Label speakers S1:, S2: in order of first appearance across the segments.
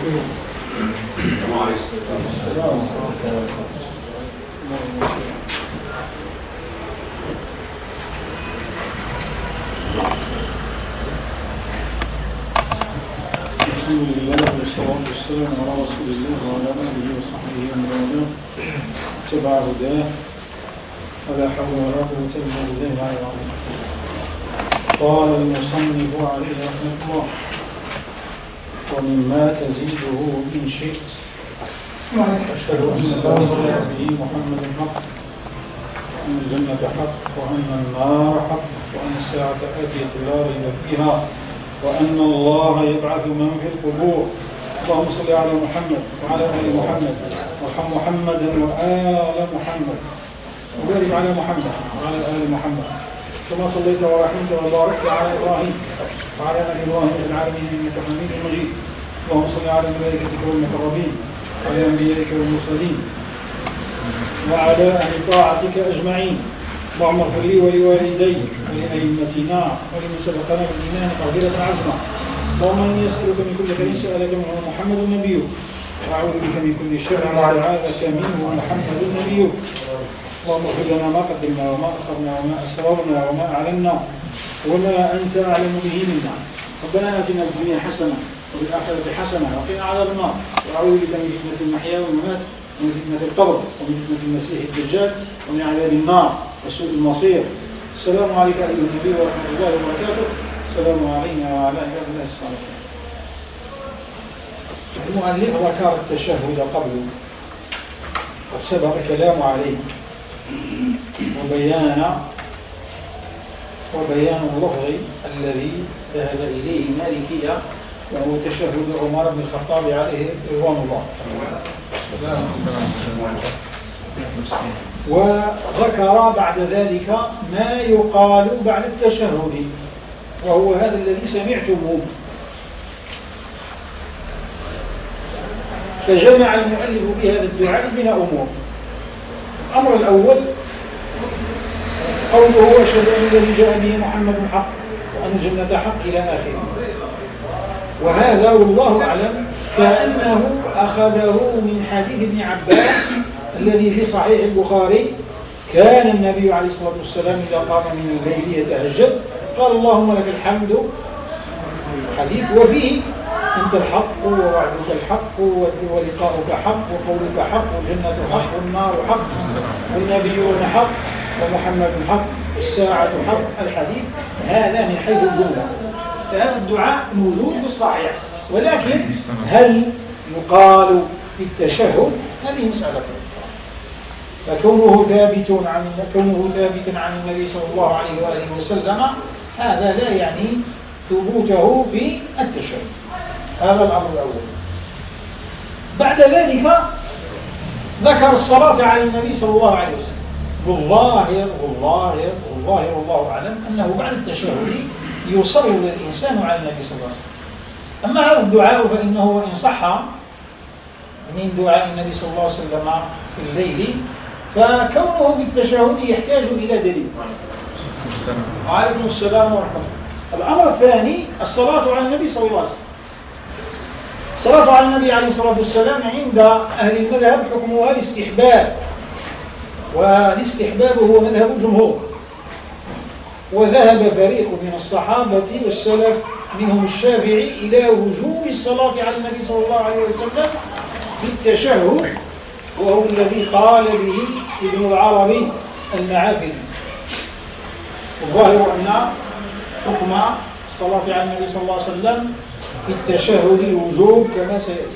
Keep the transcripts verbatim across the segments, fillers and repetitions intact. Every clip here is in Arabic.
S1: الحمد لله والصلاة والسلام على رسول الله وعلى آله وصحبه ومن والاه اتبع هداه ولا حول ولا قوة إلا بالله العلي العظيم. قال المصنف عليه رحمة الله: ومما تزيده إن شئت أشهد أن لا إله إلا محمد حق، وأن الجنة حق، وأن النار حق، وأن الساعة آتية لا ريب فيها، وأن الله يبعث من في القبور. اللهم صل على محمد وعلى آل محمد وارحم محمدا وآل محمد وبارك على محمد وعلى آل محمد كما صليت ورحمت وباركت على إبراهيم وعلى آل إبراهيم في العالمين إنك حميد مجيد. اللهم صل على ملائكتك والمقربين وعلى أنبيائك والمرسلين وعلى أهل طاعتك أجمعين. اللهم اغفر لي ولوالدي ولأئمتنا ولمن سبقنا بالإيمان مغفرة عظمى. اللهم إني أسألك من كل خير سألك منه محمد نبيك، وأعوذ بك من كل شر استعاذك منه محمد نبيك. اللهم اغفر لنا ما قدمنا وما أخرنا وما أسررنا وما أعلنا وما أنت أعلم به منا. ربنا آتنا في الدنيا حسنة وفي الآخرة حسنة وقنا عذاب النار. وأعوذ بك من فتنة المحيا والممات ومن فتنة القبر ومن فتنة المسيح الدجال ومن عذاب النار وسوء المصير. السلام عليك أيها النبي ورحمة الله وبركاته. السلام علينا وعلى عباد الله الصالحين. المؤلف ذكر التشهد قبل، قد سبق الكلام عليه وبيان وبيان اللفظ الذي ذهب إليه مالكية، وهو تشهد عمر بن الخطاب عليه رضوان الله. وذكر بعد ذلك ما يقال بعد التشهد، وهو هذا الذي سمعتموه. فجمع المؤلف بهذا الدعاء بين أمور. الأمر الأول قوله أشهد أن الذي جاء به محمد حق وأن الجنة حق إلى آخره. وهذا والله أعلم كأنه أخذه من حديث ابن عباس الذي في صحيح البخاري: كان النبي عليه الصلاة والسلام إذا قام من الليل يتهجد قال اللهم لك الحمد، حديث وفيه أنت الحق ووعدك الحق ولقاؤك حق وقولك حق والجنة حق والنار حق والنبيون حق ومحمد حق والساعة حق. الحديث هذا من حيث الجملة. فهذا الدعاء موجود بالصحيح، ولكن هل يقال في التشهد؟ هذه مسألة. فكونه ثابت عن كونه ثابتا عن النبي صلى الله عليه وآله وسلم هذا لا يعني ثبوته في التشهد. هذا الأمر الأول. بعد ذلك ذكر الصلاة على النبي صلى الله عليه وسلم. والظاهر والظاهر والظاهر والله أعلم أنه بعد التشهد يصلي الإنسان على النبي صلى الله عليه وسلم. أما هذا الدعاء فإنه إن صح من دعاء النبي صلى الله عليه وسلم في الليل فكونه بالتشهد يحتاج إلى دليل. وعليكم السلام ورحمة الله. الأمر الثاني الصلاة على النبي صلى الله عليه وسلم. الصلاة على النبي عليه الصلاة والسلام عند أهل المذهب حكمها الاستحباب، والاستحباب هو مذهب الجمهور. وذهب فريق من الصحابة والسلف منهم الشافعي إلى وجوب الصلاة على النبي صلى الله عليه وسلم بالتشهد، وهو الذي قال به ابن العربي المعافري. الظاهر أن حكم الصلاة على النبي صلى الله عليه وسلم في التشهد الوجوب كما سيأتي.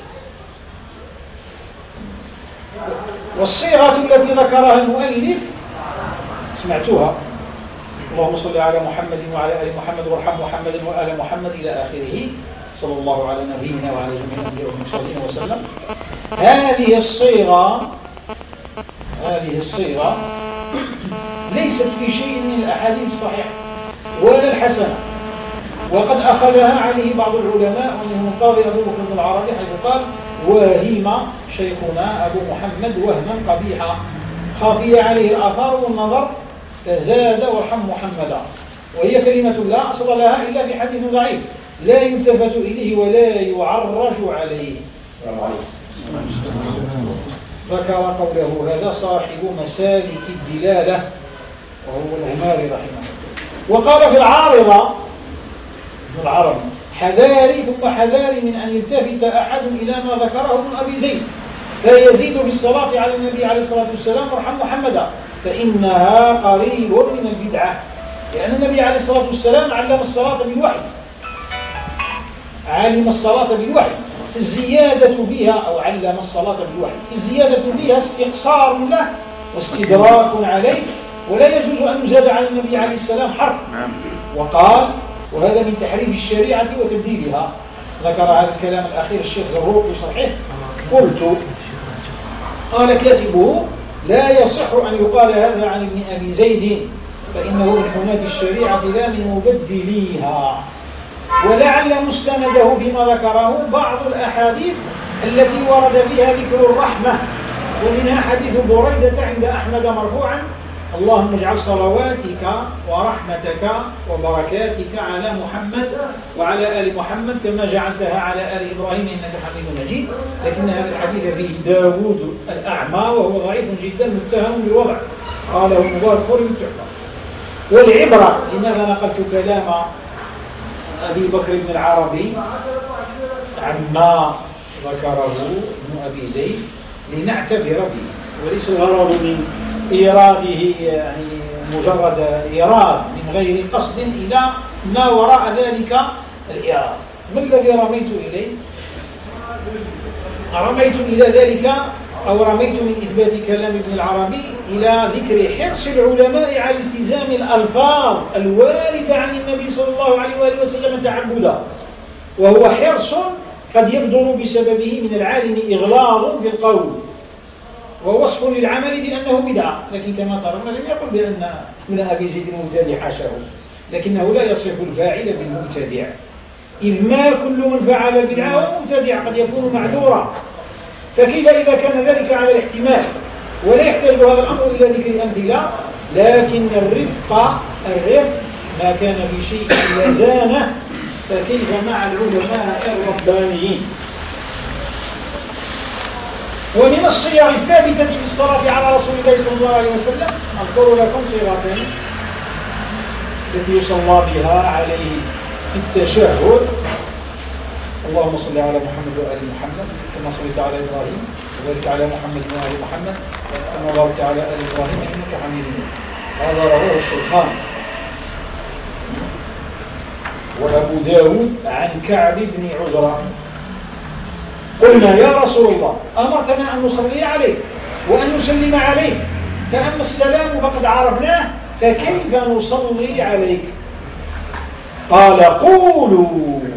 S1: والصيغة التي ذكرها المؤلف سمعتها: اللهم صل على محمد وعلى آل محمد وارحم محمد وآل محمد إلى آخره، صلى الله على نبينا وعلى جميع الأنبياء والمرسلين وسلم. هذه الصيغة هذه الصيغة ليست في شيء من الأحاديث الصحيحة ولا الحسنة، وقد أخذها عليه بعض العلماء ومنهم القاضي أبو بكر بن العربي حيث قال: وهم شيخنا أبو محمد وهما قبيحا خافي عليه الآثار والنظر فزاد وارحم محمدا. وهي كلمة لا أصل لها إلا في حديث ضعيف لا يلتفت إليه ولا يعرج عليه. السلام عليكم. ذكر قوله هذا صاحب مسالك الدلالة وهو العماري رحمه الله. وقال في العارضة ابن العربي حذاري ثم حذاري من أن يلتفت أحد إلى ما ذكره ابن أبي زيد فيزيد بالصلاة على النبي عليه الصلاة والسلام وارحم محمدا فإنها قريب من البدعة، لأن النبي عليه الصلاة والسلام علم الصلاة بالوحي علم الصلاة بالوحي الزيادة فيها أو علم الصلاة بالوحي الزيادة فيها استقصار له واستدراك عليه، ولا يجوز أن يزاد على النبي عليه السلام حرف. وقال وهذا من تحريف الشريعة وتبديلها. ذكر هذا الكلام الأخير الشيخ زروق بصحيح. قلت قال كاتبه لا يصح أن يقال هذا عن ابن أبي زيد فإنه من حماة الشريعة لا من مبدليها، ولعل مستنده فيما ذكره بعض الأحاديث التي ورد فيها ذكر الرحمة، ومنها حديث بريدة عند أحمد مرفوعا اللهم اجعل صلواتك ورحمتك وبركاتك على محمد وعلى آل محمد كما جعلتها على آل إبراهيم إنك حميد مجيد، لكن هذا الحديث فيه داود الأعمى وهو ضعيف جدا متهم بالوضع، قاله مبارك فوري التحفة. والعبرة لماذا نقلت كلام أبي بكر بن العربي عما ذكره ابن أبي زيد لنعتبر به، وليس الغرض من إيراده يعني مجرد إيراد من غير قصد إلى ما وراء ذلك الإيراد. ما الذي رميت إليه؟ رميت إلى ذلك أو رميت من إثبات كلام ابن العربي إلى ذكر حرص العلماء على التزام الألفاظ الواردة عن النبي صلى الله عليه وآله وسلم تعبدا، وهو حرص قد يبدر بسببه من العالم إغلاظ في القول ووصف للعمل بأنه بدعة، لكن كما ترون لم يقل بأن ابن أبي زيد المبتدع حاشاه، لكنه لا يصف الفاعل بالمبتدع، إذ ما كل من فعل بدعة هو مبتدع، قد يكون معذورا، فكيف إذا كان ذلك على الاحتمال؟ ولا يحتاج هذا الأمر إلى ذكر أمثلة، لكن الرفق الرفق ما كان في شيء يزانه، فكيف مع العلماء الربانيين؟ ومن الصيغ الثابتة في الصلاة على رسول الله صلى الله عليه وسلم أذكر لكم صيغتين التي يصلى بها عليه في التشهد: اللهم صل على محمد وآل محمد كما صليت على إبراهيم وبارك على محمد وآل محمد كما باركت على آل إبراهيم إنك حميد مجيد. هذا رواه الشيخان وأبو داود عن كعب بن عجرة. قلنا يا رسول الله أمرتنا أن نصلي عليه وأن نسلم عليه، فأما السلام فقد عرفناه فكيف نصلي عليك؟ قال قولوا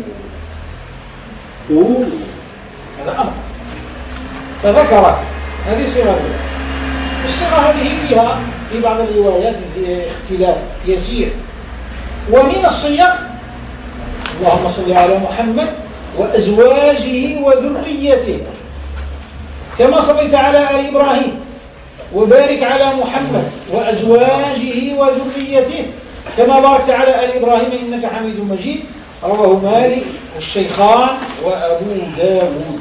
S1: قولوا هذا أمر، فذكر هذه صيغة. الصيغة هذه فيها في بعض الروايات اختلاف يسير، ومن الصيغ اللهم صل على محمد وأزواجه وذريته كما صليت على آل إبراهيم وبارك على محمد وأزواجه وذريته كما باركت على آل إبراهيم إنك حميد مجيد. رواه مالك والشيخان وأبو داود.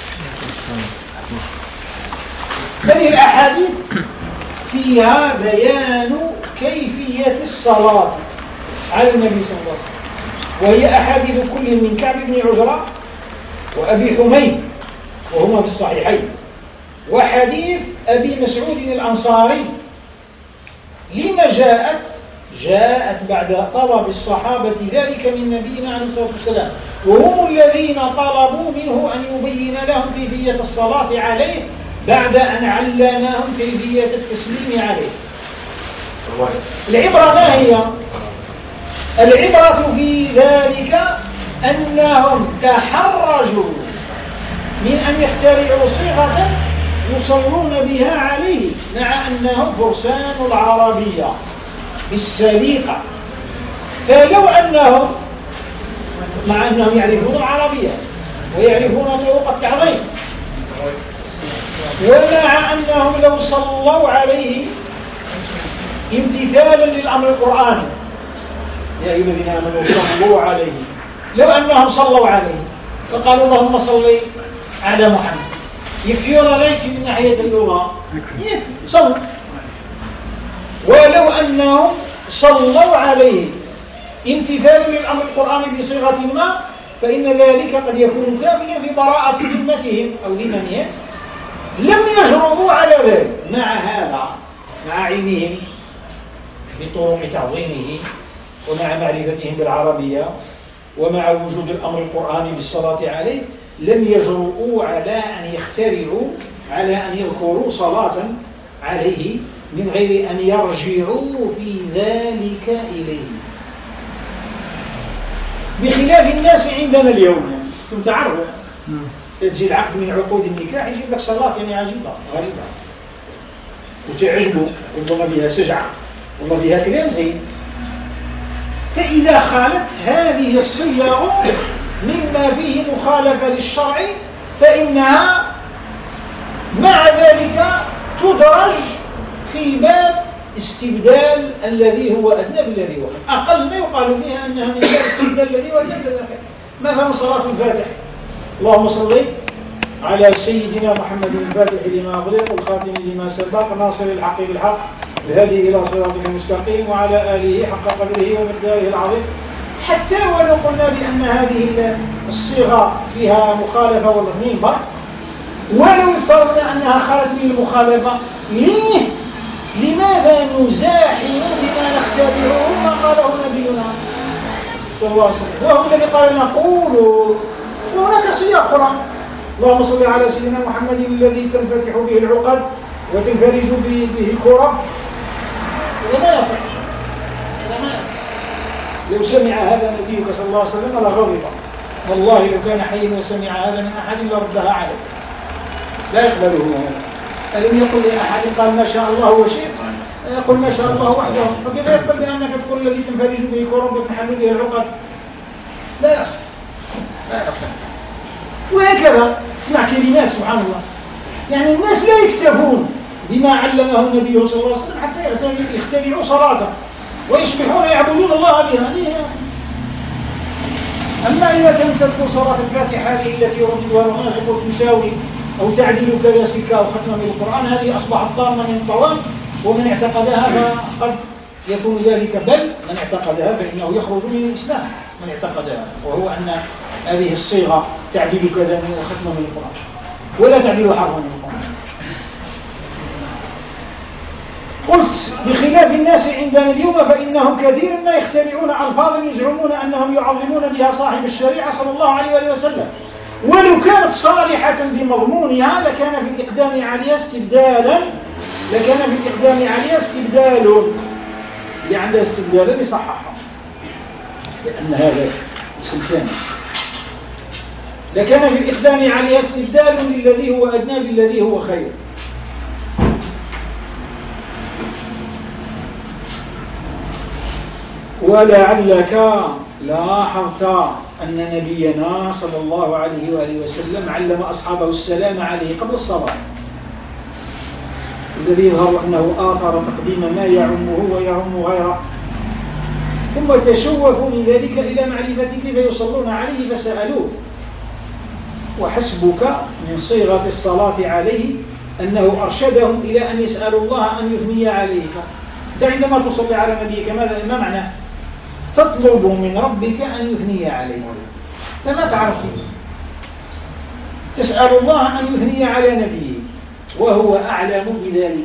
S1: هذه الأحاديث فيها بيان كيفية الصلاة على النبي صلى الله عليه وسلم، وهي أحاديث كل من كعب بن عجرة وأبي حميد وهما في الصحيحين، وحديث أبي مسعود الأنصاري. لما جاءت؟ جاءت بعد طلب الصحابة ذلك من نبينا عليه الصلاة والسلام، وهم الذين طلبوا منه أن يبين لهم كيفية الصلاة عليه بعد أن علمهم كيفية التسليم عليه. العبرة ما هي؟ العبرة في ذلك أنهم تحرجوا من أن يخترعوا صيغة يصلون بها عليه، مع أنهم فرسان العربية بالسليقة، فلو أنهم مع أنهم يعرفون العربية ويعرفون طرق التعظيم، ومع أنهم لو صلوا عليه امتثالا للأمر القرآني يا أيها الذين آمنوا صلوا عليه، لو أنهم صلوا عليه فقالوا اللهم صل على محمد يكفي ولا لا يكفي من ناحية اللغة؟ يكفي صلوا. ولو أنهم صلوا عليه امتثال للأمر القرآني بصيغة ما فإن ذلك قد يكون كافيا في براءة ذمتهم أو ذممهم، لم يجرؤوا على ذلك. مع هذا مع علمهم بطرق تعظيمه ومع معرفتهم بالعربية ومع وجود الأمر القرآني بالصلاة عليه لم يجرؤوا على أن يخترعوا على أن يذكروا صلاة عليه من غير أن يرجعوا في ذلك إليه، بخلاف الناس عندنا اليوم. كنت تعرفوا تجي العقد من عقود النكاح يجيب لك صلاة يعني عجيبة غريبة وتعجبه ربما بها سجعة والله بها كلام زين، فإذا خالت هذه الصيغ مما فيه مخالفة للشرع فإنها مع ذلك تدرج في باب استبدال الذي هو أدنى بالذي هو أقل ما يقال فيها أنها من باب استبدال الذي هو أدنى بالذي هو. مثلا صلاة الفاتح، اللهم صل على سيدنا محمد الفاتح لما أغلق والخاتم لما سبق ناصر الحق بالحق الهادي إلى صراطك المستقيم وعلى آله حق قدره ومقداره العظيم. حتى ولو قلنا بأن هذه الصيغة فيها مخالفة والغنين بر ولو افترضنا أنها خالت من المخالفة، ليه؟ لماذا نزاحم بما نختبره ما قاله نبينا صلى الله عليه وسلم وهو الذي قال نقول وهناك صيغ أخرى اللهم صل على سيدنا محمد الذي تنفتح به العقد وتنفرج به الكرب. هذا ما يصح، هذا ما يصح. لو سمع هذا نبيك صلى الله عليه وسلم لغضب والله لو كان حيا وسمع هذا من أحد لردها عليه لا يقبله هذا. ألم يقل لأحد قال ما شاء الله وشئت يقول ما شاء الله وحده، فكيف يقبل بأنك تقول الذي تنفرج به الكرب وتنحل به العقد؟ لا يصح، لا يصح. وهكذا اسمع كلمات سبحان الله، يعني الناس لا يكتفون بما علمه النبي صلى الله عليه وسلم حتى يخترعوا صلاة ويصبحون يعبدون الله بها. أما إذا كانت تذكر صلاة الفاتحة هذه التي رددها المنافق تساوي أو تعدل كذا سكة أو ختمة من القرآن، هذه أصبحت ضامنة من الطوام، ومن اعتقدها فقد يكون ذلك، بل من اعتقدها فإنه يخرج من الإسلام من اعتقدها، وهو أن هذه الصيغة تعدل كذا من ختمة من القرآن ولا تعدل حرفا من القرآن. قلت بخلاف الناس عندنا اليوم فإنهم كثيرا ما يخترعون ألفاظا يزعمون أنهم يعظمون بها صاحب الشريعة صلى الله عليه وآله وسلم، ولو كانت صالحة بمضمونها لكان في الإقدام عليها استبدالا لكان في الإقدام عليها استبدال اللي عندها استبدالا يصححها، لأن هذا اسم ثاني. لكان في الإقدام عليها استبدال للذي هو أدنى بالذي هو خير. ولعلك لاحظت أن نبينا صلى الله عليه وآله وسلم علم أصحابه السلام عليه قبل الصلاة، الذي يظهر أنه آثر تقديم ما يعمه ويعم غيره، ثم تشوفوا من ذلك إلى معرفة كيف يصلون عليه فسألوه. وحسبك من صيغة الصلاة عليه أنه أرشدهم إلى أن يسألوا الله أن يثني عليك. أنت عندما تصلي على نبيك ماذا ما معنى؟ تطلب من ربك أن يثني عليك، فما تعرف فيه. تسأل الله أن يثني على نبيه وهو أعلم بذلك.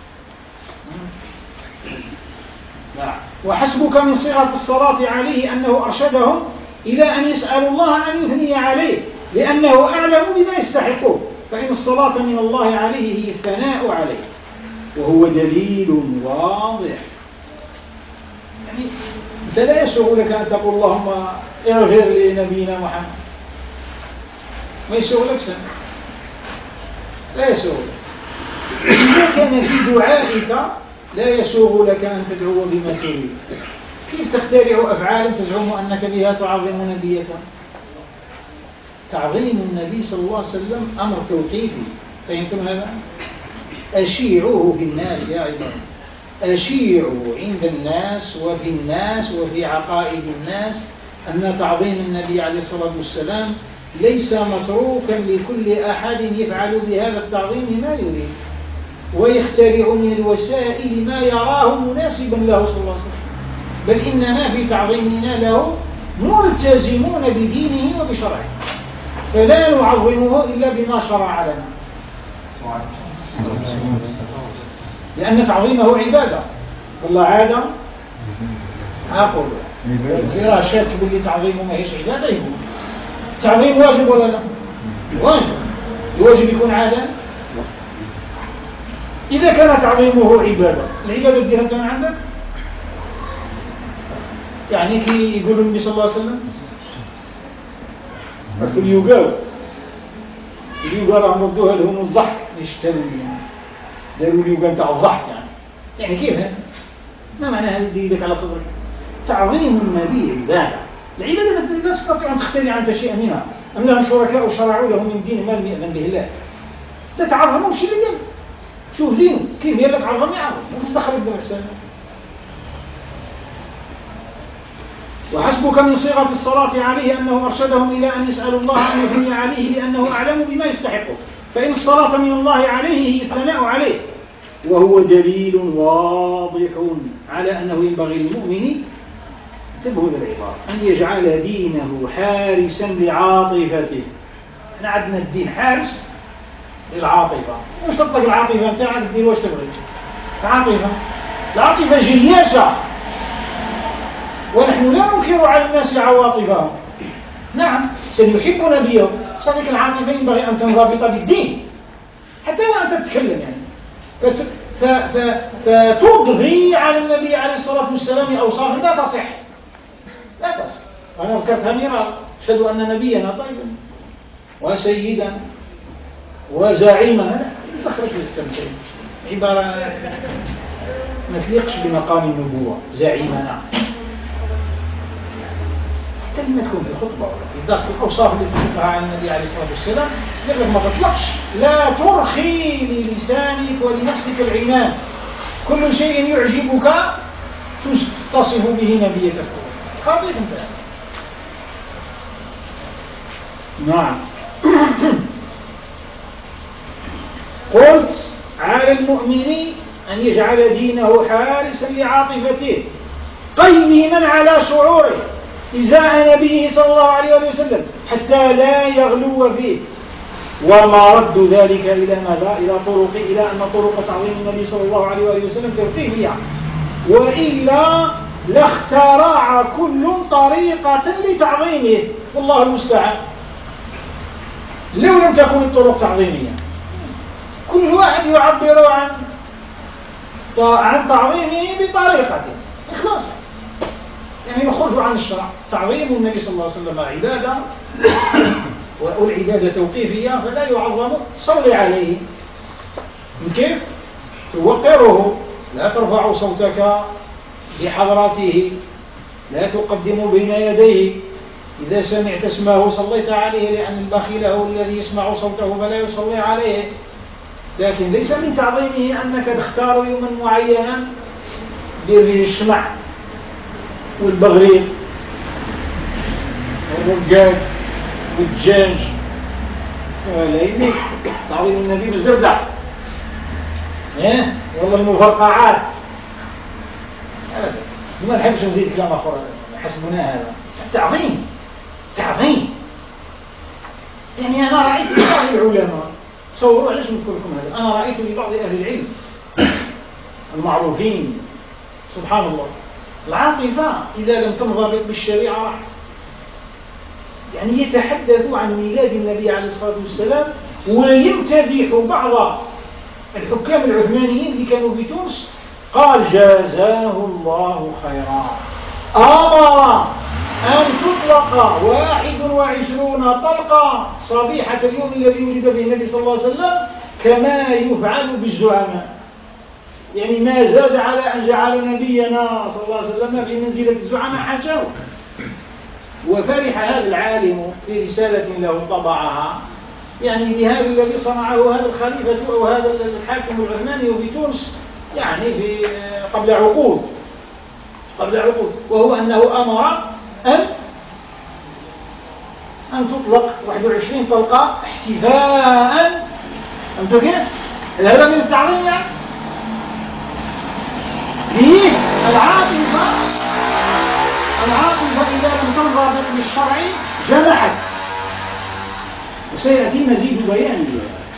S1: وحسبك من صيغة الصلاة عليه أنه أرشدهم إلى أن يسألوا الله أن يثني عليه لأنه أعلم بما يستحقه، فإن الصلاة من الله عليه هي الثناء عليه، وهو دليل واضح. يعني أنت لا يسوغ لك أن تقول اللهم اغفر لنبينا محمد، ما يسوغ لك شيء، لا يسوغ لك. إذا كان في دعائك لا يسوغ لك أن تدعو بما تريد، كيف تخترع أفعال تزعم أنك بها تعظم نبيك؟ تعظيم النبي صلى الله عليه وسلم أمر توقيفي، فهمتم هذا؟ أشيعوه في الناس يا عباد، أشيعوا عند الناس وفي الناس وفي عقائد الناس أن تعظيم النبي عليه الصلاة والسلام ليس متروكا لكل أحد يفعل بهذا التعظيم ما يريد ويخترع من الوسائل ما يراه مناسبا له صلى الله عليه وسلم، بل إننا في تعظيمنا له ملتزمون بدينه وبشرعه، فلا نعظمه إلا بما شرع لنا، لأن تعظيمه عبادة. والله عادة أقول يرى شاك باللي تعظيمه ما هيش عبادة، يقول تعظيم واجب ولا لا؟ واجب. الواجب يكون عادة. إذا كان تعظيمه عبادة، العبادة ديها أنت من عندك؟ يعني كي يقول النبي صلى الله عليه وسلم في اليوغا اليوغا راهم ردوها لهم الضحك يشتروا يعني داروا اليوغا نتاع الضحك يعني يعني كيف هذا؟ ما معنى هذا يديك على صدرك؟ تعظيم النبي عبادة. العبادة لا تستطيع أن تخترع أنت شيئا منها، أم لهم شركاء شرعوا لهم من دين ما لم يأذن به الله، تتعظمون شيء اللي قال شوف دينه كيف يقول لك عظم يعظم وكيف دخلت بالإحسان. وحسبك من صيغة الصلاة عليه أنه أرشدهم إلى أن يسألوا الله أن يثني عليه لأنه أعلم بما يستحقه، فإن الصلاة من الله عليه هي الثناء عليه، وهو دليل واضح على أنه ينبغي للمؤمن انتبهوا للعبارة أن يجعل دينه حارسا لعاطفته. احنا عندنا الدين حارس للعاطفة، مش تطلق العاطفة نتاعك الدين واش تبغي عاطفة، العاطفة جياشة ونحن لا ننكر على الناس عواطفهم، نعم سنحب نبيه، صديق العاطفة ينبغي أن تنضبط بالدين حتى وأنت تتكلم يعني فتضغي على النبي عليه الصلاة والسلام أوصاف لا تصح لا تصح. أنا ذكرتها مرارا، أشهد أن نبينا طيبا وسيدا وزعيما، تخرج للتمثيل عبارة ما تليقش بمقام النبوة. زعيمنا حتى لما تكون في الخطبة ولا في درس الأوصاف اللي تذكرها عن النبي عليه الصلاة والسلام لأنك ما تطلقش، لا ترخي للسانك ولنفسك العنان، كل شيء يعجبك تصف به نبيك صلى الله عليه وسلم. خاطئ انت. نعم. قلت على المؤمن أن يجعل دينه حارسا لعاطفته قيما على شعوره إزاء نبيه صلى الله عليه وسلم حتى لا يغلو فيه، وما رد ذلك إلى ماذا؟ إلى طرق إلى أن طرق تعظيم النبي صلى الله عليه وسلم توقيفية، وإلا لاخترع كل طريقة لتعظيمه، والله المستعان. لو لم تكن الطرق تعظيمية كل واحد يعبر عن عن تعظيمه بطريقته إخلاصا، يعني يخرج عن الشرع. تعظيم النبي صلى الله عليه وسلم عبادة والعبادة توقيفية، فلا يعظم. صلي عليه كيف توقره، لا ترفع صوتك بحضرته، لا تقدم بين يديه، إذا سمعت اسمه صليت عليه، لأن البخيل هو الذي يسمع صوته فلا يصلي عليه. لكن ليس من تعظيمه أنك تختار يوما معينا بالشمع والبغريق والرجاج والدجاج، ولا يميك تعظيم النبي بالزردة ايه والله المفرقعات أبدا. ما نحبش نزيد كلام آخر حسبنا هذا تعظيم. تعظيم يعني أنا رأيت بعض العلماء، صوروا علاش نذكر لكم هذا، أنا رأيت لبعض أهل العلم المعروفين سبحان الله العاطفة إذا لم تنضبط بالشريعة راحت، يعني يتحدثوا عن ميلاد النبي عليه الصلاة والسلام ويمتدح بعض الحكام العثمانيين اللي كانوا في تونس، قال جازاه الله خيرا، أمر أن تطلق واحد وعشرون طلقة صبيحة اليوم الذي ولد به النبي صلى الله عليه وسلم كما يفعل بالزعماء، يعني ما زاد على أن جعل نبينا صلى الله عليه وسلم في منزلة الزعماء حاشاه. وفرح هذا العالم في رسالة له طبعها يعني بهذا الذي صنعه هذا الخليفة أو هذا الحاكم العثماني في تونس، يعني في قبل عقود قبل عقود وهو أنه أمر أن أن تطلق واحد وعشرين طلقة احتفاء، فهمتوا كيف؟ هذا من التعظيم يعني. ليه؟ العاطفة العاطفة إذا لم تنضبط بالشرع جنحت، وسيأتي مزيد بيان.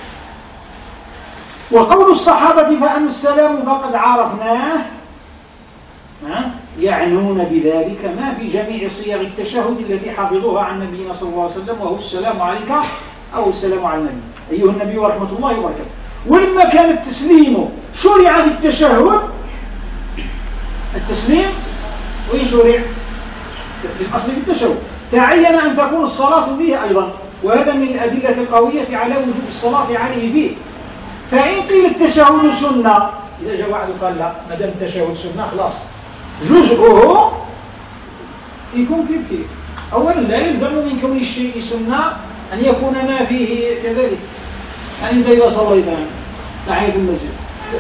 S1: وقول الصحابة فأما السلام فقد عرفناه يعنون بذلك ما في جميع صيغ التشهد التي حفظوها عن نبينا صلى الله عليه وسلم، وهو السلام عليك أو السلام على النبي أيها النبي ورحمة الله وبركاته. ولما كان التسليم شرع في التشهد، التسليم وين شرع؟ في الأصل في التشهد تعين أن تكون الصلاة به أيضا، وهذا من الأدلة القوية على وجوب الصلاة عليه به. فإن قيل التشهد سنة، إذا جاء واحد قال لا ما دام التشهد سنة خلاص جزءه يكون كيف كيف. أولا لا يلزم من كون الشيء سنة أن يكون ما فيه كذلك. يعني أنت إذا صليت تحية المسجد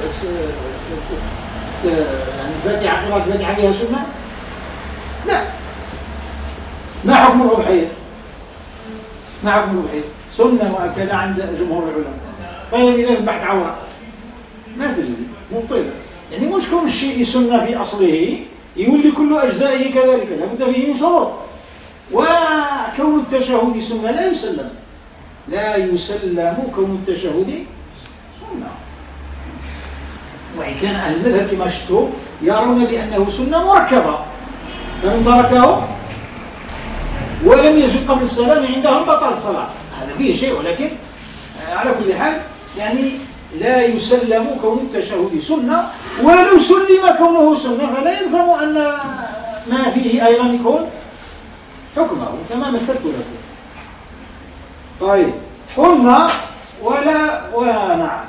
S1: يعني الفاتحة قراءة الفاتحة فيها سنة؟ لا. ما حكم الأضحية؟ ما حكم الأضحية؟ سنة مؤكدة عند جمهور العلماء. طيب إذا ذبحت عورة ما تجزي، مبطلة. يعني مش كون الشيء سنة في أصله يولي كل أجزائه كذلك، لابد فيه من شروط. وكون التشهد سنة لا يسلم، لا يسلم كون التشهد سنة. وإن كان أهل المذهب كما شفتوا يرون بأنه سنة مركبة، فمن تركه ولم يزد قبل السلام عندهم بطل الصلاة. هذا فيه شيء، ولكن على كل حال يعني لا يسلم كون التشهد سنة، ولو سلم كونه سنة فلا يلزم أن ما فيه أيضا يكون حكمه كما مثلت لكم. طيب قلنا ولا ونعم.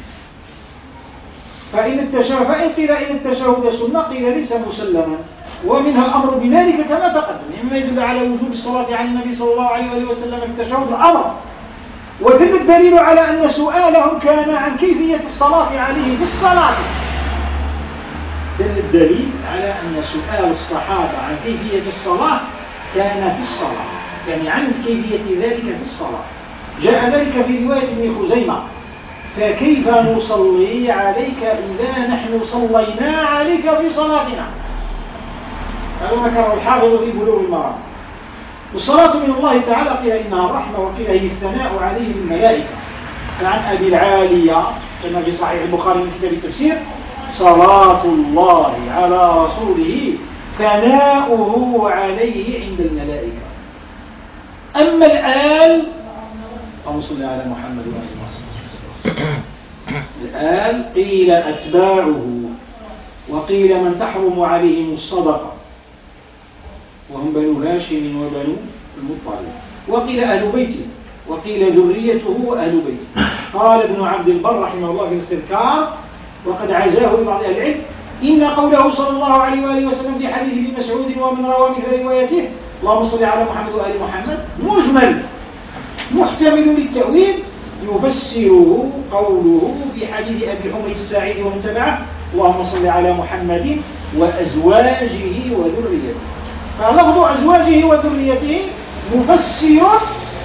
S1: فإن التشهد فإن قيل إن التشهد سنة قيل ليس مسلما، ومنها الأمر بذلك كما تقدم، مما يدل على وجوب الصلاة على النبي صلى الله عليه وسلم في التشهد الأمر. ودل الدليل على أن سؤالهم كان عن كيفية الصلاة عليه في الصلاة. دل الدليل على أن سؤال الصحابة عن كيفية الصلاة كان في الصلاة، يعني عن كيفية ذلك في الصلاة. جاء ذلك في رواية ابن خزيمة: فكيف نصلي عليك إذا نحن صلينا عليك في صلاتنا؟ قالوا ذكره الحافظ في بلوغ المرام. والصلاة من الله تعالى قيل إنها الرحمة، وقيل هي الثناء عليه بالملائكة. فعن أبي العالية كما في صحيح البخاري من كتاب التفسير: صلاة الله على رسوله ثناؤه عليه عند الملائكة. أما الآل اللهم صل على محمد وعلى آله وصحبه. الآل قيل أتباعه، وقيل من تحرم عليهم الصدقة وهم بنو هاشم وبنو المطلب، وقيل أهل بيته، وقيل ذريته وأهل بيته. قال ابن عبد البر رحمه الله في الاستذكار وقد عزاه لبعض أهل العلم: إن قوله صلى الله عليه وآله وسلم في حديث ابن مسعود ومن روى مثل روايته اللهم صل على محمد وآل محمد مجمل محتمل للتأويل، يفسره قوله في حديث أبي حميد الساعدي ومن تبعه اللهم صل على محمد وأزواجه وذريته. فلفظ أزواجه وذريته مفسر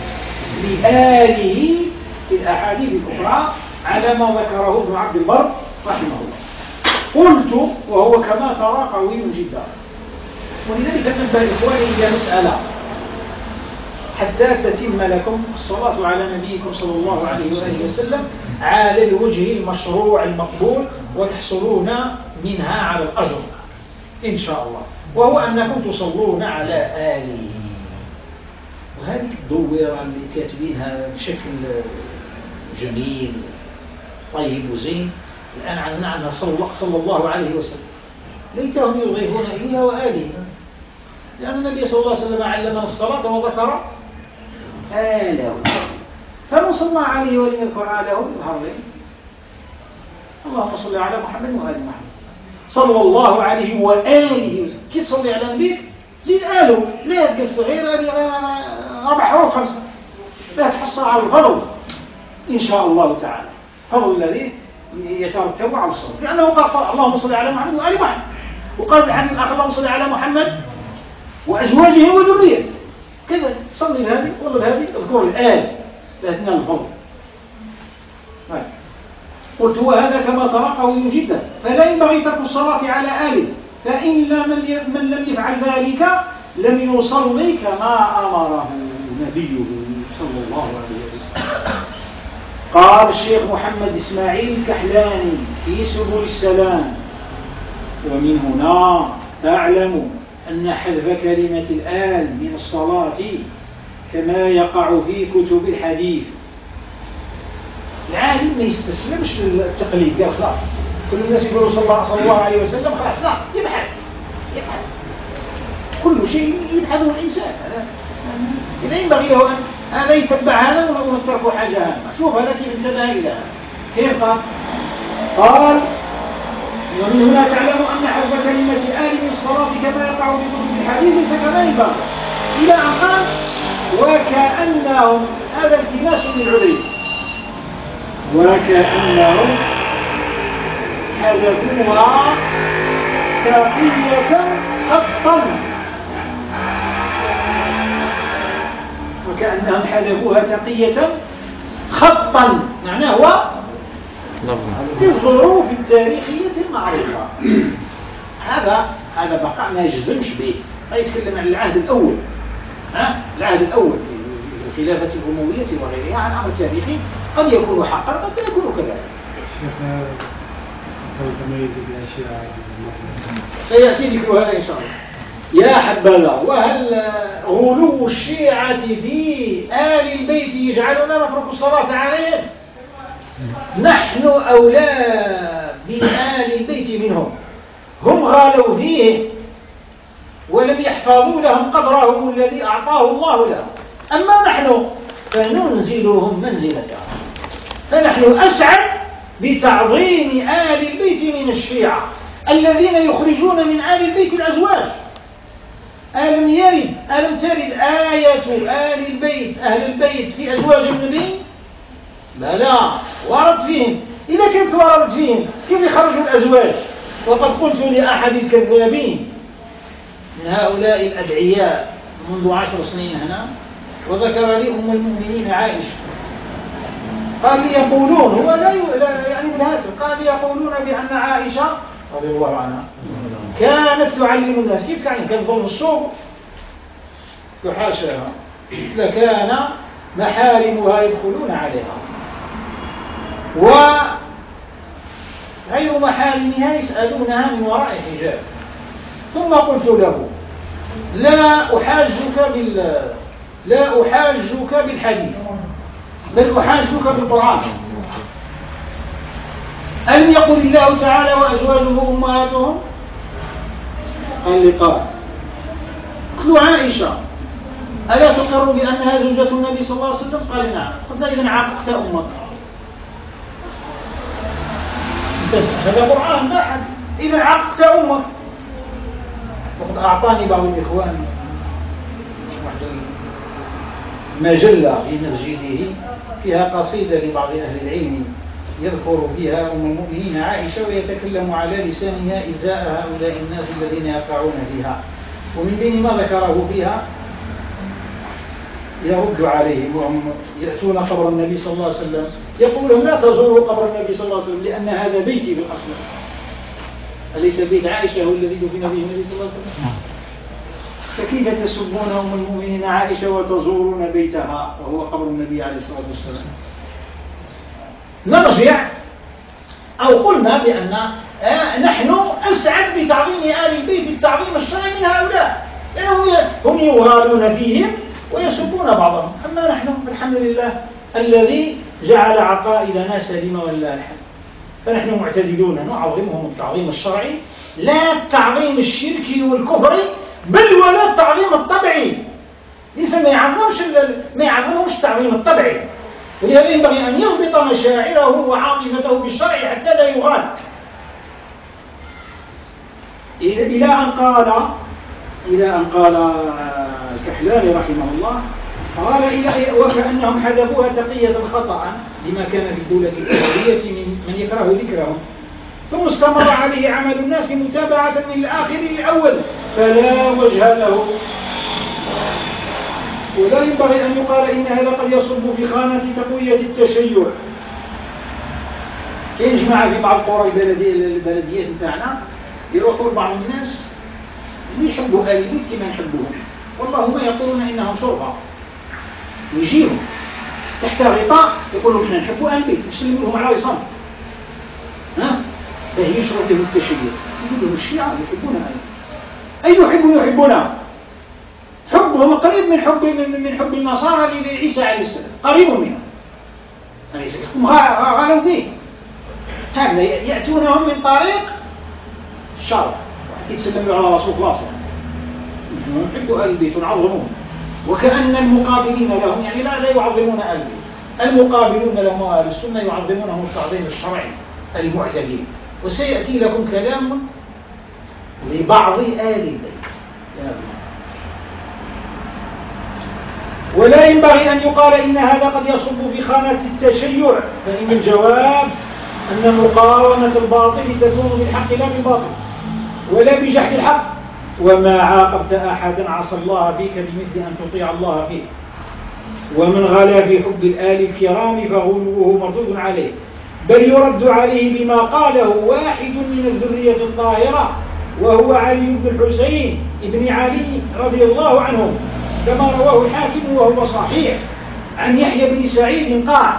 S1: لآله في الأحاديث الأخرى على ما ذكره ابن عبد البر رحمه الله. قلت وهو كما ترى قوي جدا. ولذلك ننبه إخواني إلى مسألة حتى تتم لكم الصلاة على نبيكم صلى الله عليه وآله وسلم على الوجه المشروع المقبول، وتحصلون منها على الأجر إن شاء الله، وهو أنكم تصلون على آله. وهذه الدويرة اللي كاتبينها بشكل جميل طيب وزين الآن عنها عنها صلى الله عليه وسلم، ليتهم يضيفون إليها وآله، لأن النبي صلى الله عليه وسلم علمنا الصلاة وذكر آله، فمن صلى عليه ولم يذكر آله يظهر له اللهم صل على محمد وآل محمد صلى الله عليه وآله وسلم. كيف تصلي على نبيك زيد آله، لا تبقى الصغير ربع حروف خمسة، لا تحصل على الفضل إن شاء الله تعالى، فضل الذي يترتب على الصلاة، لأنه قال اللهم صل على محمد وآل محمد، وقال عن الآخر اللهم صل على محمد وأزواجه وذريته. كذا صلي بهذه والله بهذه اذكر الآل لا تنال الفضل. قلت وهذا كما ترى قوي جدا، فلا ينبغي ترك الصلاة على آله، فإن من لم يفعل ذلك لم يصلي كما أمره نبيه صلى الله عليه وسلم. قال الشيخ محمد إسماعيل الكحلاني في سبل السلام: ومن هنا تعلم أن حذف كلمة الآل من الصلاة كما يقع في كتب الحديث. العالم ما يستسلمش للتقليد، قال خلاص كل الناس يقولوا صلى الله, صلى الله عليه وسلم خلاص، لا، يبحث يبحث كل شيء يبحثه الإنسان. إذا ينبغي له أن هذا يتبع هذا ونتركه حاجة هذا. شوف هذا كيف انتبه إلى هذا كيف قال قال ومن هنا تعلم أن حذف كلمة آل من الصلاة كما يقع في كتب الحديث كما ينبغي، إلى أن قال وكأنهم، هذا التماس للعذر، وكأنهم حذفوها تقية خطا، وكأنهم حذفوها تقية خطا، معناه هو في الظروف التاريخية المعروفة. هذا هذا بقى ما يجزمش به، يتكلم عن العهد الأول، ها العهد الأول في الخلافة الأموية وغيرها، عن أمر تاريخي قد يكون حقا قد يكون كذلك. سيأتي ذكر هذا إن شاء الله. يا حبذا، وهل غلو الشيعة في آل البيت يجعلنا نترك الصلاة عليهم؟ نحن أولى بآل البيت منهم، هم غالوا فيهم ولم يحفظوا لهم قدرهم الذي أعطاه الله لهم، أما نحن فننزلهم منزلتهم. فنحن أسعد بتعظيم آل البيت من الشيعة الذين يخرجون من آل البيت الأزواج. ألم يرد ألم ترد آية آل البيت أهل البيت في أزواج النبي؟ بلى، ورد فيهم. إذا كنت ورد فيهم كيف يخرجوا الأزواج؟ وقد قلت لأحد الكذابين من هؤلاء الأدعياء منذ عشر سنين هنا، وذكر لي أم المؤمنين عائشة، قال لي يقولون، هو لا يعني من هاتف، قال لي يقولون بأن عائشة رضي الله عنها كانت تعلم الناس. كيف كان كان ظلم السوق يحاشاها، لكان محارمها يدخلون عليها وغير محارمها يسألونها من وراء حجاب. ثم قلت له لا أحاجك بال لا أحاجك بالحديث بل أحاجك بالقرآن. ألم يقل الله تعالى وأزواجه أمهاتهم؟ قال لي قال. قلت عائشة ألا تقر بأنها زوجة النبي صلى الله عليه وسلم؟ قال نعم. قلت إذن عاققت أمك. هذا قرآن لا أحد. إذن عاققت أمك. وقد أعطاني بعض الإخوان مجلة في مسجده فيها قصيدة لبعض أهل العلم يذكر فيها أم المؤمنين عائشة ويتكلم على لسانها إزاء هؤلاء الناس الذين يقعون فيها، ومن بين ما ذكره فيها يرد عليهم وهم يأتون قبر النبي صلى الله عليه وسلم يقول لهم لا تزوروا قبر النبي صلى الله عليه وسلم لأن هذا بيتي بالأصل. أليس بيت عائشة هو الذي دفن به النبي صلى الله عليه وسلم؟ فكيف تسبون أم المؤمنين عائشة وتزورون بيتها وهو قبر النبي عليه الصلاة والسلام؟ نرجع أو قلنا بأن آه نحن أسعد بتعظيم آل البيت التعظيم الشرعي من هؤلاء، لأنهم هم يغالون فيهم ويسبون بعضهم، أما نحن الحمد لله الذي جعل عقائدنا سليمة ولله الحمد، فنحن معتدلون نعظمهم التعظيم الشرعي لا التعظيم الشركي والكفري، بل ولا التعظيم الطبعي. ليس ما يعظمش ما يعظمش التعظيم الطبعي، ولهذا ينبغي أن يضبط مشاعره وعاطفته بالشرع حتى لا يغال. إلى أن قال إلى أن قال الكحلاني رحمه الله قال إلى وكأنهم حذفوها تقية خطأ لما كان في الدولة الأولية من من يكره ذكرهم، ثم استمر عليه عمل الناس متابعة من الآخر للأول فلا وجه له ولا ينبغي أن يقال إن هذا قد يصب في خانة تقوية التشيع. كاين جماعة في بعض القرى البلديات نتاعنا يروحوا بعض الناس اللي يحبوا آل البيت كما يحبوهم، والله ما يقولون إنهم شرطة، ويجيهم تحت غطاء يقولوا إحنا نحبوا آل البيت، يسلموا لهم على صنف ها باه يشرب لهم التشيع. يقول لهم الشيعة يحبون آل أي يحبون يحبونه، حبهم قريب من حب من حب النصارى لعيسى عليه السلام، قريب منهم، هم غالوا به. هذا يأتونهم من طريق الشرف، يتسلموا على رسول الله صلى الله عليه وسلم، يحبوا آل البيت ونعظمون، وكأن المقابلين لهم يعني لا لا يعظمون آل البيت، المقابلون لهم أهل السنة يعظمونهم التعظيم الشرعي المعتدل. وسيأتي لكم كلام لبعض آل البيت. ولا ينبغي أن يقال إن هذا قد يصب في خانة التشيع، فإن الجواب أن مقاومة الباطل تكون بالحق لا بالباطل ولا بجحد الحق. وما عاقبت أحدا عصى الله فيك بمثل أن تطيع الله فيه، ومن غلا في حب الآل الكرام فغلوه مردود عليه، بل يرد عليه بما قاله واحد من الذرية الطاهرة وهو علي بن الحسين ابن علي رضي الله عنهم، كما رواه الحاكم وهو صحيح عن يحيى بن سعيد قال: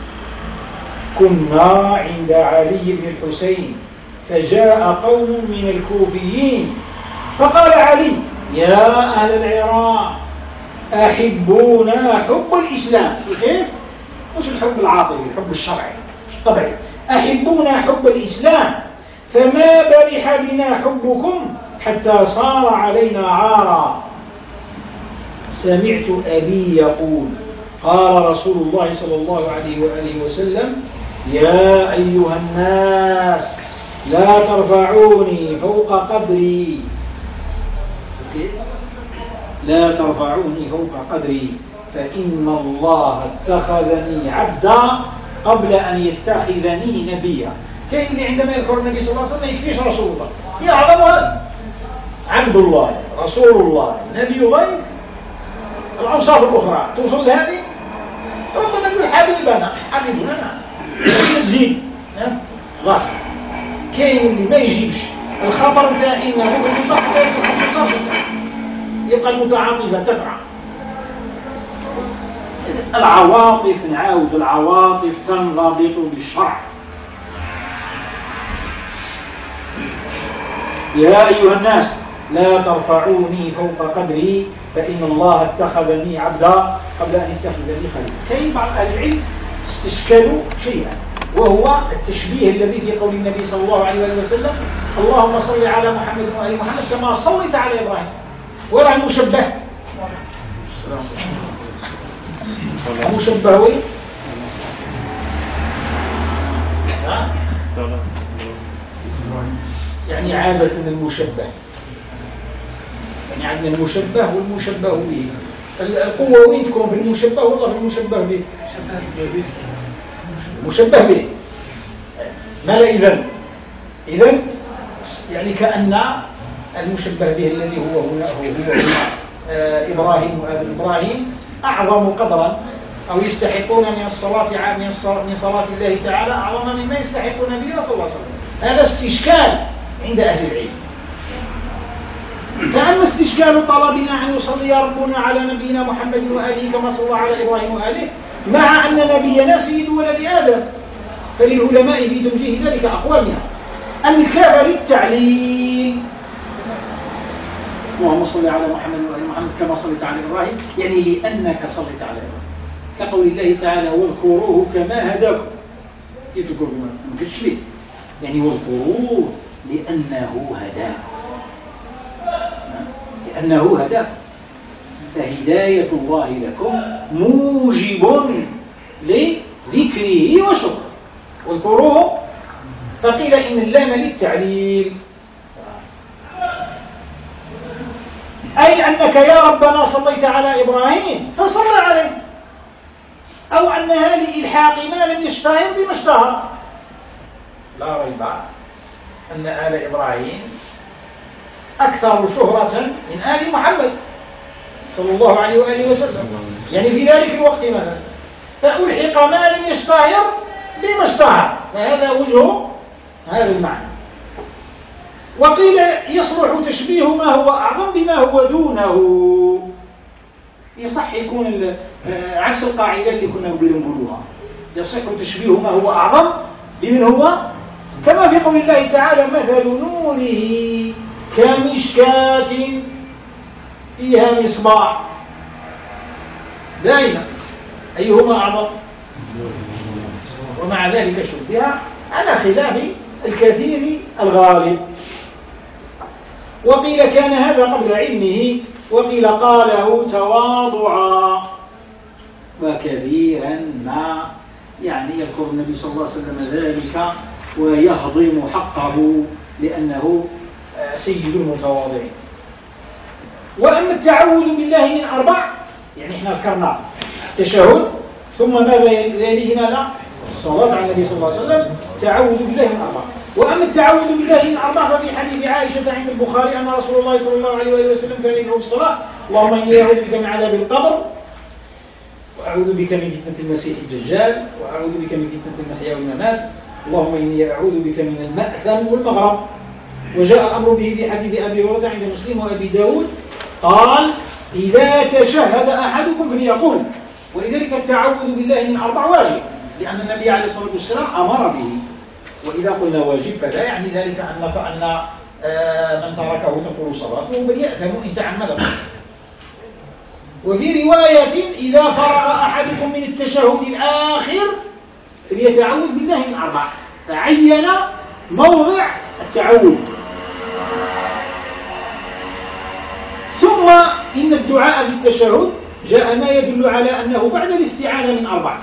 S1: كنا عند علي بن الحسين فجاء قوم من الكوفيين فقال علي: يا أهل العراق أحبونا حب الإسلام. كيف؟ مش الحب العاطفي، الحب الشرعي الطبيعي. أحبونا حب الإسلام فما برح بنا حبكم حتى صار علينا عارا. سمعت أبي يقول: قال رسول الله صلى الله عليه وآله وسلم: يا أيها الناس لا ترفعوني فوق قدري، لا ترفعوني فوق قدري فإن الله اتخذني عبدا قبل أن يتخذني نبيا. كاين اللي عندما يذكر النبي صلى الله عليه وسلم ما يكفيش رسول الله، يعظم هذا عبد الله رسول الله نبي الله، الأوصاف الأخرى توصل لهذه. ربنا يقول حبيبنا حبيبنا تزيد خلاص. كاين اللي ما يجيبش الخبر تاع انه يبقى المتعاطفه تفرع. العواطف نعاود العواطف تنضبط بالشرع. يا أيها الناس لا ترفعوني فوق قدري فإن الله اتخذني عبدا قبل أن يتخذني خليلا. كاين بعض أهل العلم استشكلوا شيئا، وهو التشبيه الذي في قول النبي صلى الله عليه وسلم: اللهم صل على محمد وآل محمد كما صليت على إبراهيم. ولا المشبه المشبه وين؟ يعني عادة المشبه، يعني عندنا المشبه والمشبه به. القوة وين تكون في المشبه والله في المشبه به؟ مشبه به. ما لا إذن إذن يعني كأن المشبه به الذي هو هنا هو هنا آه إبراهيم وآل إبراهيم أعظم قدرا أو يستحقون من الصلاة من صلاة الله تعالى أعظم مما يستحقون به صلى الله عليه وسلم. هذا استشكال عند أهل العلم، فأما استشكال طلبنا أن يصلي ربنا على نبينا محمد وآله كما صلى على إبراهيم وآله مع أن نبينا سيد ولد آدم، فللعلماء في توجيه ذلك أقوال منها. الكاف للتعليل، اللهم صل على محمد وآل محمد كما صليت على إبراهيم، يعني لأنك صليت على إبراهيم، كقول الله تعالى: واذكروه كما هداكم. يذكر من كشفه يعني واذكروه لأنه هداكم، لأنه هداكم، فهداية الله لكم موجب لذكره وشكره. واذكروه فقيل إن اللام للتعليل، أي أنك يا ربنا صليت على إبراهيم فصلى عليه، أو أنها لإلحاق ما لم يشتهر بما اشتهر. لا ريب أن آل إبراهيم أكثر شهرة من آل محمد، صلى الله عليه وآله وسلم، يعني في ذلك الوقت مثلا، فألحق ما لم يشتهر بما اشتهر، فهذا وجه هذا المعنى. وقيل يصلح تشبيه ما هو أعظم بما هو دونه، يصح يكون عكس القاعدة اللي كنا نقولها، يصح تشبيه ما هو أعظم بمن هو، كما في قول الله تعالى مثل نوره كمشكاة فيها مصباح، دائما أيهما أعظم؟ ومع ذلك شبه على خلاف الكثير الغالب. وقيل كان هذا قبل علمه، وقيل قاله تواضعا، وكثيرا ما يعني يذكر النبي صلى الله عليه وسلم ذلك ويهضم حقه لأنه سيد المتواضعين. وأما التعوذ بالله من أربع، يعني احنا ذكرنا التشهد ثم ماذا يليه ماذا؟ الصلاة على النبي صلى الله عليه وسلم، تعوذ بالله من أربع. وأما التعوذ بالله من أربع ففي حديث عائشة عند البخاري أن رسول الله صلى الله عليه وسلم كان يدعو في الصلاة: اللهم إني أعوذ بك من عذاب القبر، وأعوذ بك من فتنة المسيح الدجال، وأعوذ بك من فتنة المحيا والممات، اللهم إني أعوذ بك من المأثم والمغرم. وجاء الأمر به في حديث أبي هريرة عند مسلم وأبي داود قال: إذا تشهد أحدكم فليقول. ولذلك التعوذ بالله من أربع واجب، لأن النبي عليه الصلاة والسلام أمر به. وإذا قلنا واجب فلا يعني ذلك أن فأن من تركه تقول صلاته بل يأثم إن تعمد. وفي رواية: إذا فرغ أحدكم من التشهد الآخر فليتعوذ بالله من أربع، فعين موضع التعوذ. ثم إن الدعاء في التشهد جاء ما يدل على أنه بعد الاستعانة من أربع،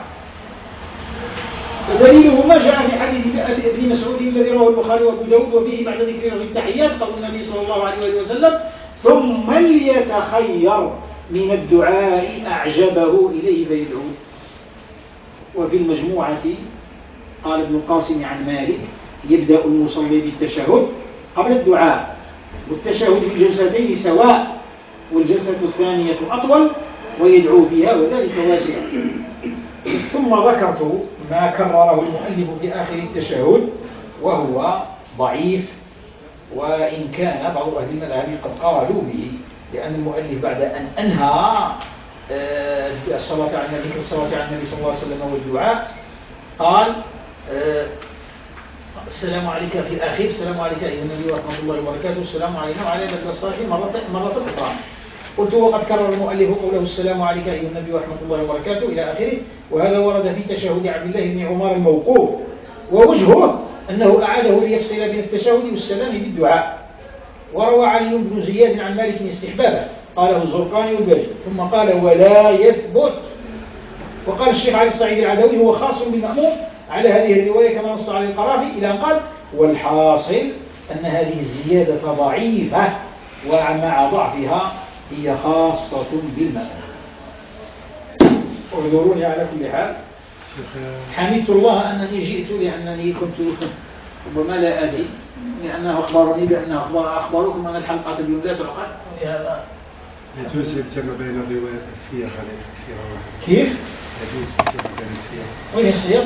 S1: ودليله ما جاء في حديث ابن مسعود الذي رواه البخاري وابو داود وفيه بعد ذكر التحيات قول النبي صلى الله عليه وسلم: ثم ليتخير من الدعاء أعجبه إليه فيدعو. وفي المجموعة قال ابن القاسم عن مالك: يبدأ المصلي بالتشهد قبل الدعاء، والتشهد في الجلستين سواء، والجلسة الثانية أطول ويدعو فيها، وذلك واسع. ثم ذكرت ما كرره المؤلف في آخر التشهد وهو ضعيف، وإن كان بعض أهل المذهب قد قالوا به، لأن المؤلف بعد أن أنهى الصلاة على النبي الصلاة على النبي صلى الله عليه وسلم والدعاء قال: السلام عليك في الآخر، السلام عليك أيها النبي ورحمة الله وبركاته، السلام علينا وعلى عباد الصالحين مرة مرة أخرى. قلت: وقد كرر المؤلف قوله السلام عليك أيها النبي ورحمة الله وبركاته إلى آخره، وهذا ورد في تشهد عبد الله بن عمر الموقوف، ووجهه أنه أعاده ليفصل بين التشهد والسلام بالدعاء. وروى علي بن زياد عن مالك استحبابه، قاله الزرقاني والباجي، ثم قال: ولا يثبت. وقال الشيخ علي الصعيد العدوي: هو خاص بالمأموم على هذه الرواية كما نص على القرافي، إلى أن قال: والحاصل أن هذه الزيادة ضعيفة، ومع ضعفها هي خاصة بالمأموم. اعذروني على كل حال، حمدت الله أنني جئت، لأنني كنت ربما لا آتي، لأنه أخبرني بأن أخبر أخبركم أن الحلقة اليوم لا تعقد لهذا.
S2: يجوز الجمع بين الروايات السياق على السياق واحد.
S1: كيف؟
S2: يجوز الجمع بين السياق.
S1: وين السياق؟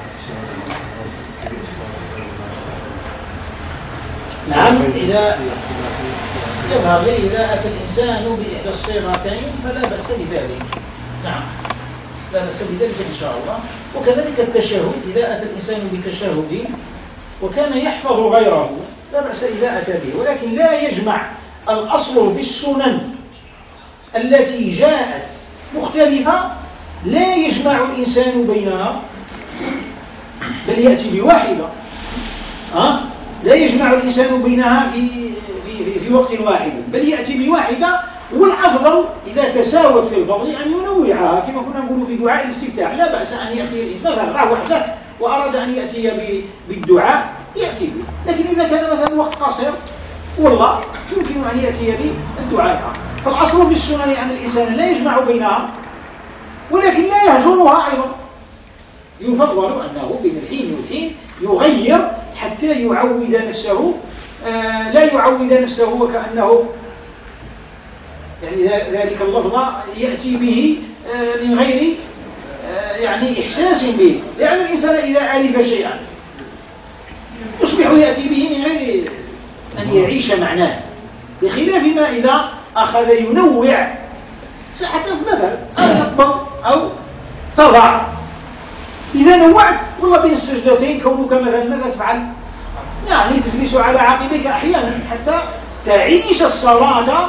S1: نعم، إذا يظهر إذا أتى الإنسان بإحدى الصيغتين فلا بأس بذلك. نعم، لا بأس بذلك إن شاء الله. وكذلك التشهد، إذا أتى الإنسان بتشهد وكان يحفظ غيره لا بأس إذا أتى به، ولكن لا يجمع. الأصل في السنن التي جاءت مختلفة لا يجمع الإنسان بينها، بل يأتي بواحدة. أه؟ لا يجمع الإنسان بينها في, في, في وقت واحد، بل يأتي بواحدة. والأفضل إذا تساوت في الفضل أن ينوعها، كما كنا نقول في دعاء الاستفتاح. لا بأس أن يأتي الإنسان مثلا وحده وأراد أن يأتي بالدعاء يأتي به، لكن إذا كان مثلا وقت قصير والله يمكن أن يأتي بالدعاء. فالأصل في السنن أن الإنسان لا يجمع بينها، ولكن لا يهجرها أيضا. يفضل أنه بين الحين والحين يغير حتى يعود نفسه، آه لا يعود نفسه وكأنه يعني ذلك اللفظ يأتي به من غير يعني إحساس به، لأن الإنسان إذا ألف شيئا يصبح يأتي به من غير أن يعيش معناه، بخلاف ما إذا أخذ ينوع حتى مثلا أو يطبق أو تضع. إذا نوعت والله بين السجدتين كونك مثلا ماذا تفعل؟ يعني تجلس على عقبك أحيانا حتى تعيش الصلاة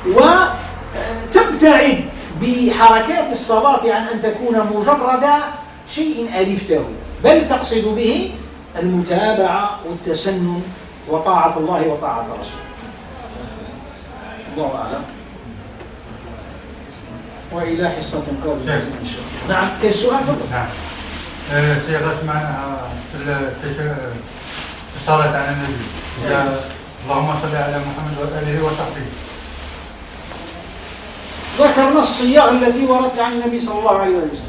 S1: وتبتعد بحركات الصلاة عن أن تكون مجرد شيء ألفته، بل تقصد به المتابعة والتسنن وطاعة الله وطاعة رسوله. الله أعلم. وإلى حصة قادمة إن شاء الله. نعم كالسؤال فضل.
S3: نعم. صيغة معناها الصلاة على النبي. اللهم صل على محمد وآله وصحبه.
S1: ذكرنا الصيغ التي وردت عن النبي صلى الله عليه وسلم.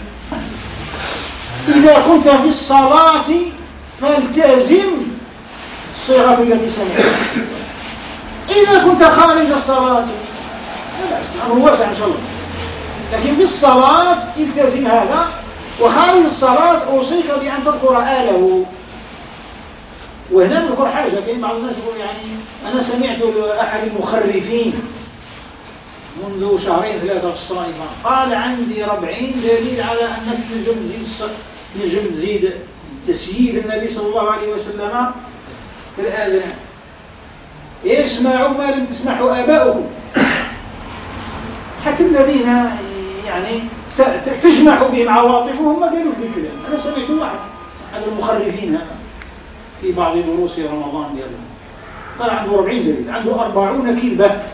S1: إذا كنت في الصلاة فالتزم الصيغة التي سمعتها. إذا كنت خارج الصلاة هو واسع إن شاء الله، لكن في الصلاة التزم هذا، وخارج الصلاة أوصيك بأن تذكر آله. وهنا نذكر حاجة، كأن بعض الناس يقول يعني أنا سمعت أحد المخرفين منذ شهرين ثلاثة في الصائمة قال عندي ربعين دليل على أنك تنجم تزيد تنجم تزيد تسييد النبي صلى الله عليه وسلم في الآذان. اسمعوا ما لم تسمحوا آباؤكم. حتى الذين يعني تجمع بهم عواطفهم ما قالوش بكلام. أنا سمعت واحد أحد المخرفين في بعض دروس رمضان ديالهم قال عنده أربعين دليل، عنده أربعون كذبة.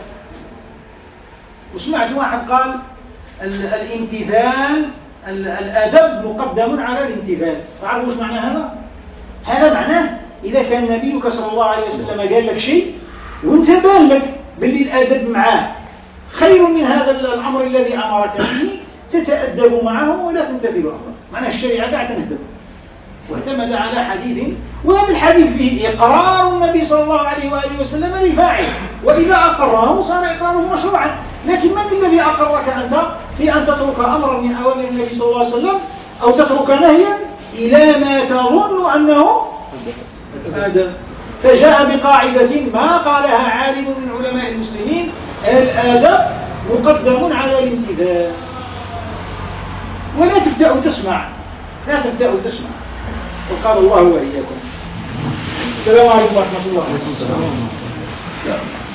S1: وسمعت واحد قال الامتثال الأدب مقدم على الامتثال. تعرفوا وش معنى هذا؟ هذا معناه إذا كان نبيك صلى الله عليه وسلم قال لك شيء وانت بان لك باللي الأدب معاه خير من هذا الأمر الذي أمرك به، تتأدب معه ولا تمتثل أمره. معنى الشريعة قاعدة تنهدب، واعتمد على حديث، وهذا الحديث فيه إقرار النبي صلى الله عليه وآله وسلم للفاعل، وإذا أقره صار إقراره مشروعا. لكن من الذي أقرك أنت في أن تترك أمرا من أوامر النبي صلى الله عليه وسلم أو تترك نهيا إلى ما تظن أنه آدم؟ فجاء بقاعدة ما قالها عالم من علماء المسلمين: الآدب مقدم على الامتثال. ولا تبدأ تسمع، لا تبدأ تسمع. وقال الله وإياكم. السلام عليكم ورحمة الله وبركاته.